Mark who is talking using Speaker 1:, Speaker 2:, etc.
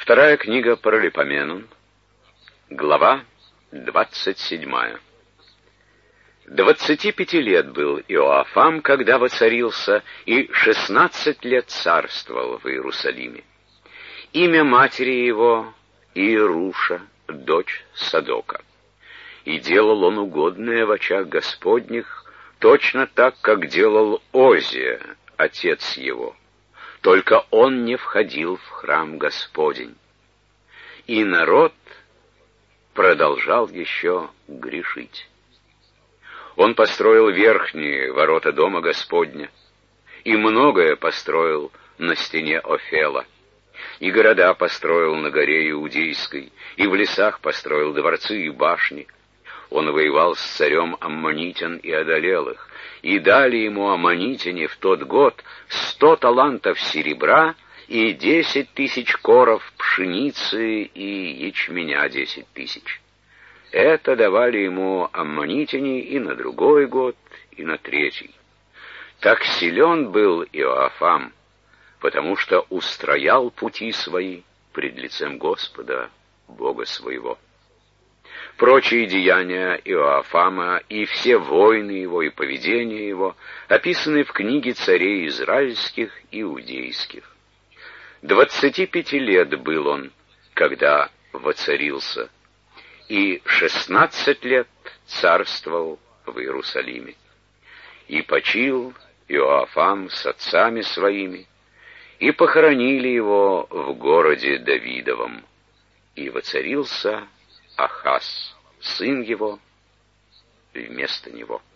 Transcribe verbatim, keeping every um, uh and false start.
Speaker 1: Вторая книга Паралипоменон, глава двадцать седьмая. Двадцати пяти лет был Иоафам, когда воцарился, и шестнадцать лет царствовал в Иерусалиме. Имя матери его Иеруша, дочь Садока. И делал он угодное в очах Господних, точно так, как делал Озия, отец его. Только он не входил в храм Господень. И народ продолжал еще грешить. Он построил верхние ворота дома Господня, и многое построил на стене Офела, и города построил на горе Иудейской, и в лесах построил дворцы и башни. Он воевал с царем аммонитян и одолел их, и дали ему аммонитяне в тот год сто талантов серебра и десять тысяч коров пшеницы и ячменя десять тысяч. Это давали ему аммонитяне и на другой год, и на третий. Так силен был Иоафам, потому что устроял пути свои пред лицем Господа, Бога своего. Прочие деяния Иоафама и все войны его и поведение его описаны в книге царей израильских и иудейских. Двадцати пяти лет был он, когда воцарился, и шестнадцать лет царствовал в Иерусалиме. И почил Иоафам с отцами своими, и похоронили его в городе Давидовом. И воцарился Ахаз, сын его, вместо него.